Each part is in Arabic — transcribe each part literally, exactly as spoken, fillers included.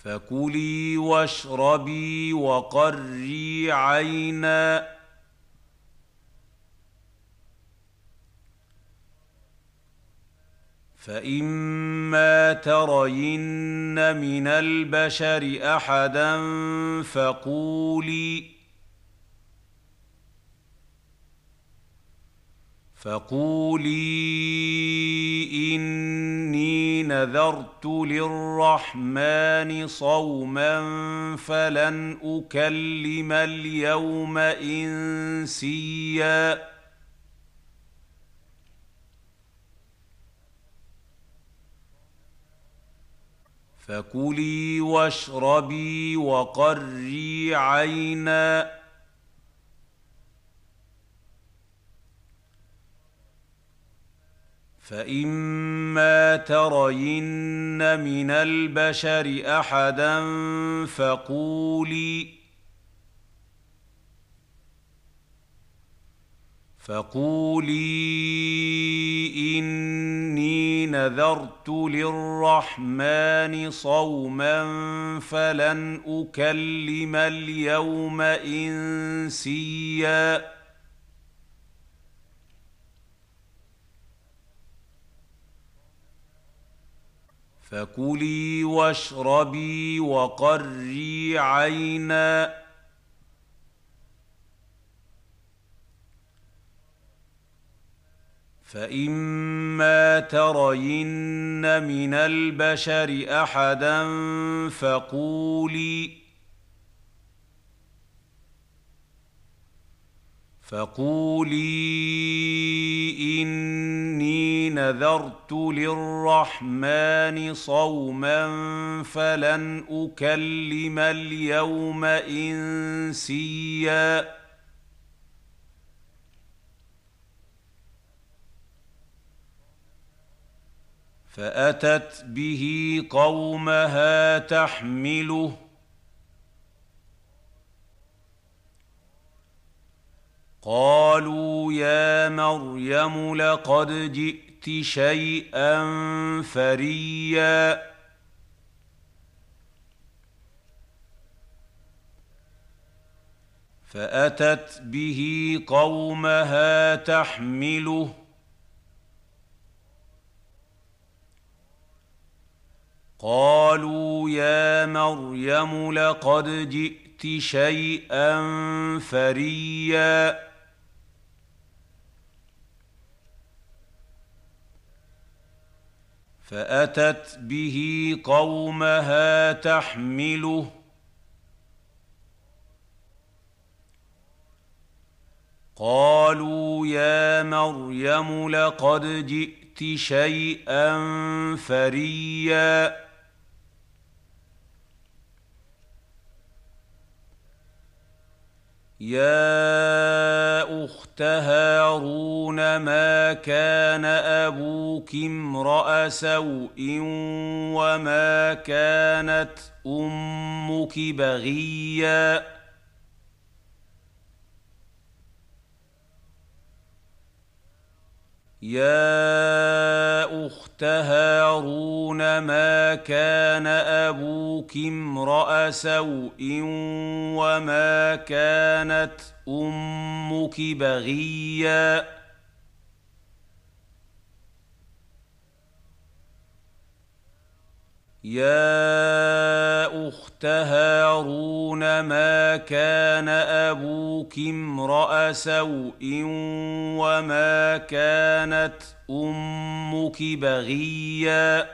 فكلي واشربي وقري عينا فإما ترين من البشر أحدا فقولي فقولي إني نذرت للرحمن صوما فلن أكلم اليوم إنسيا فكلي واشربي وقري عينا فإما ترين من البشر أحدا فقولي فقولي إني نذرت للرحمن صوما فلن أكلم اليوم إنسيا فكلي واشربي وقري عينا فإما ترين من البشر أحدا فقولي فقولي إني نذرت للرحمن صوما فلن أكلم اليوم إنسيا فأتت به قومها تحمله قالوا يا مريم لقد جئت شيئا فريا فأتت به قومها تحمله قالوا يا مريم لقد جئت شيئا فريا فأتت به قومها تحمله قالوا يا مريم لقد جئت شيئا فريا يا أخت هارون ما كان أبوك امرأ سوء وما كانت أمك بغيا يا أخت هارون ما كان أبوك امرأ سوء وما كانت أمك بغيا يا أخت هارون ما كان أبوك امرأ سوء وما كانت أمك بغيا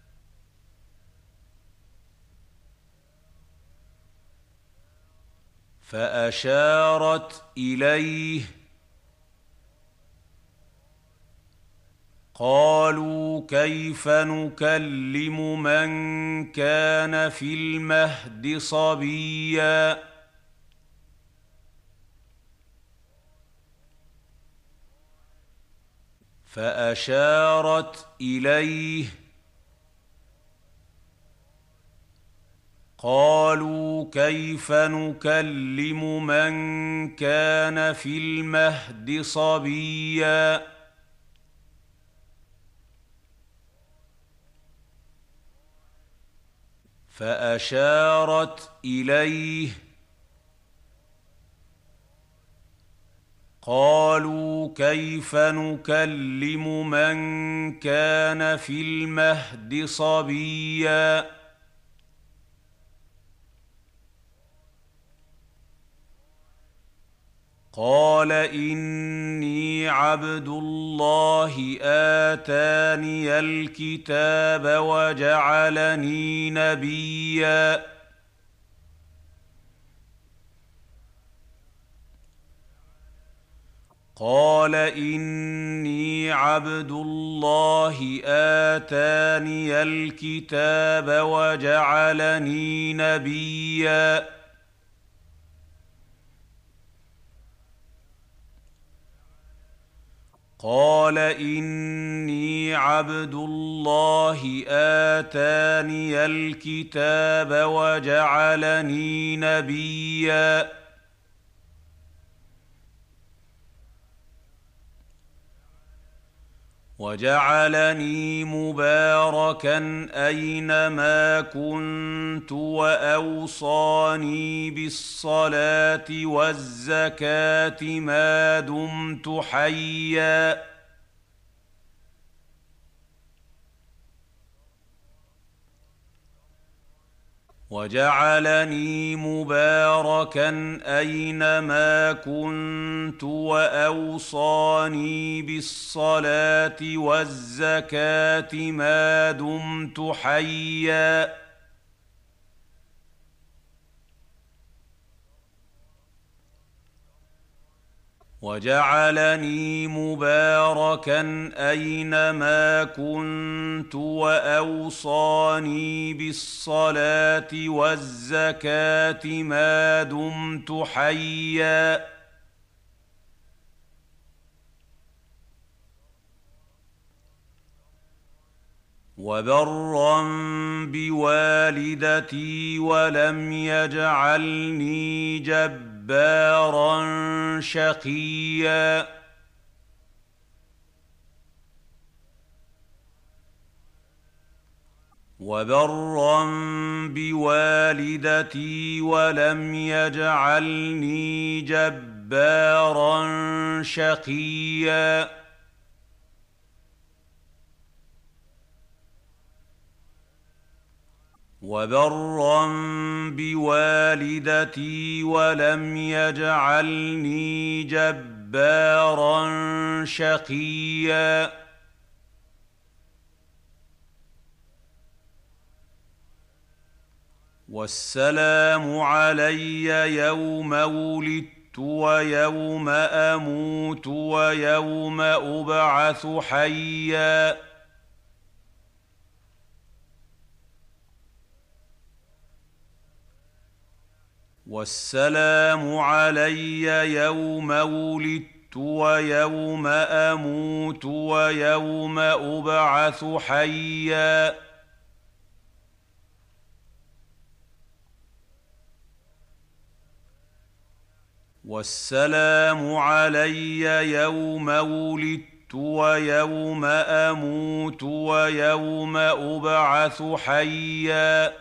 فأشارت إليه قالوا كيف نكلم من كان في المهد صبيا فأشارت إليه قالوا كيف نكلم من كان في المهد صبيا فأشارت إليه قالوا كيف نكلم من كان في المهد صبيا قال إني عبد الله آتاني الكتاب وجعلني نبيا قال إني عبد الله آتاني الكتاب وجعلني نبيا قال إني عبد الله آتاني الكتاب وجعلني نبيا وجعلني مباركا أينما كنت وأوصاني بالصلاة والزكاة ما دمت حيا وجعلني مباركا أينما كنت وأوصاني بالصلاة والزكاة ما دمت حيا وجعلني مباركا أينما كنت وأوصاني بالصلاة والزكاة ما دمت حيا وبرا بوالدتي ولم يجعلني جبارا جبارا شقيا وبرا بوالدتي ولم يجعلني جبارا شقيا وبرا بوالدتي ولم يجعلني جبارا شقيا والسلام علي يوم ولدت ويوم أموت ويوم أبعث حيا والسلام علي يوم ولدت ويوم أموت ويوم أبعث حيا والسلام علي يوم ولدت ويوم أموت ويوم أبعث حيا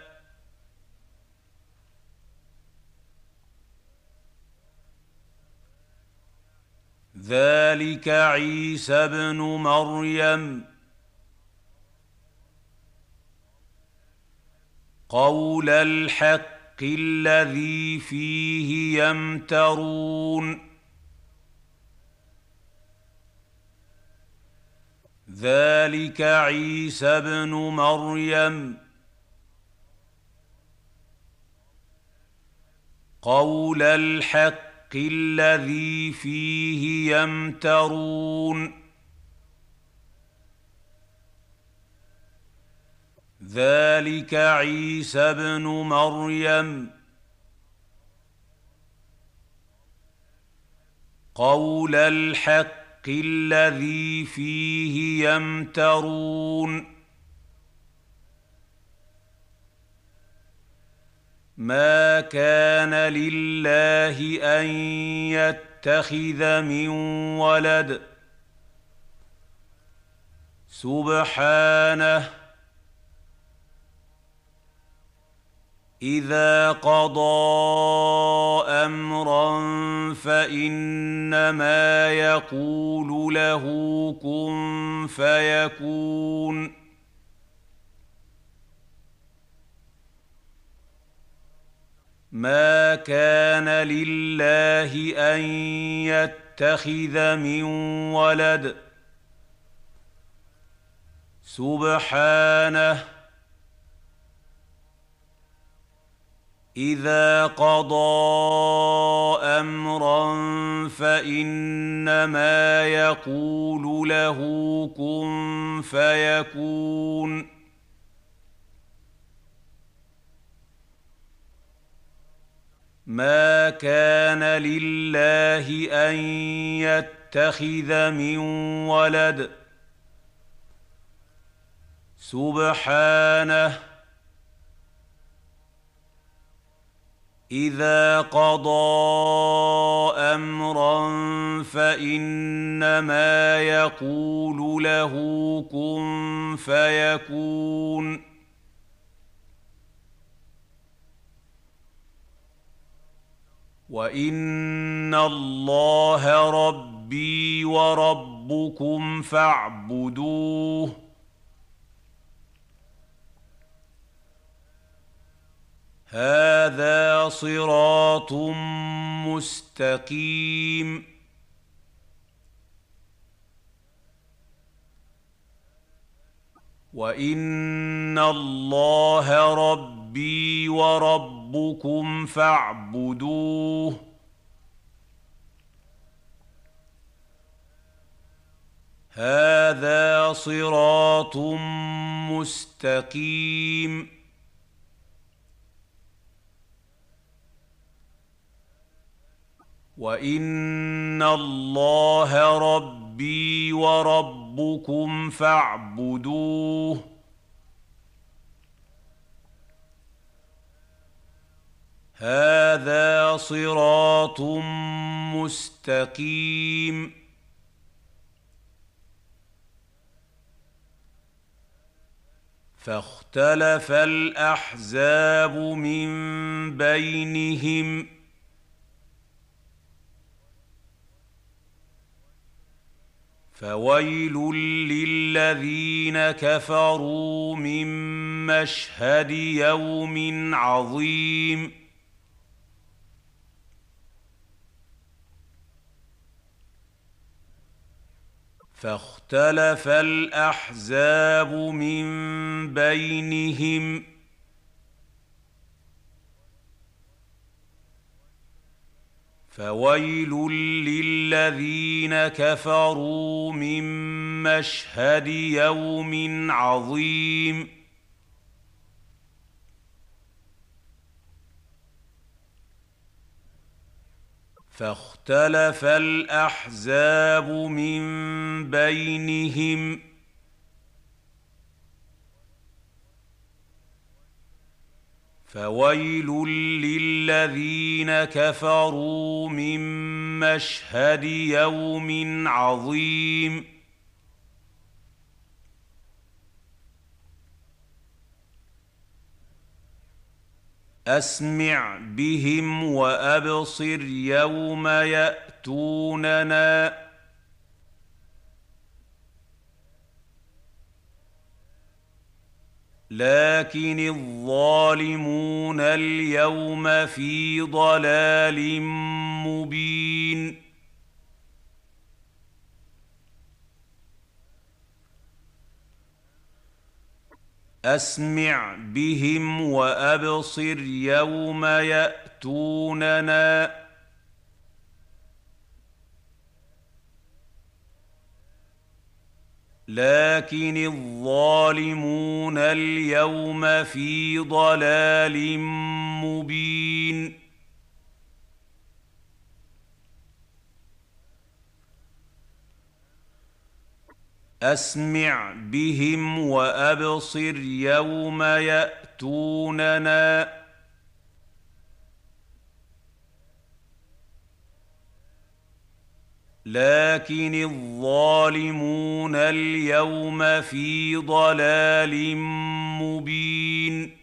ذلك عيسى ابن مريم قول الحق الذي فيه يمترون ذلك عيسى ابن مريم قول الحق الذي فيه يمترون ذلك عيسى ابن مريم قول الحق الذي فيه يمترون ما كان لله أن يتخذ من ولد سبحانه إذا قضى أمرا فإنما يقول له كن فيكون. ما كان لله أن يتخذ من ولد سبحانه، إذا قضى أمرا فإنما يقول له كن فيكون. ما كان لله أن يتخذ من ولد سبحانه، إذا قضى أمرا فإنما يقول له كن فيكون. وإن الله ربي وربكم فاعبدوه، هذا صراط مستقيم. وإن الله ربي وربكم فاعبدوه، هذا صراط مستقيم. وإن الله ربي وربكم فاعبدوه، هذا صراط مستقيم. فاختلف الأحزاب من بينهم، فويل للذين كفروا من مشهد يوم عظيم. فاختلف الأحزاب من بينهم، فويل للذين كفروا من مشهد يوم عظيم. فاختلف الأحزاب من بينهم، فويل للذين كفروا من مشهد يوم عظيم. أسمع بهم وأبصر يوم يأتوننا، لكن الظالمون اليوم في ضلال مبين. أسمع بهم وأبصر يوم يأتوننا، لكن الظالمون اليوم في ضلال مبين. أسمع بهم وأبصر يوم يأتوننا، لكن الظالمون اليوم في ضلال مبين.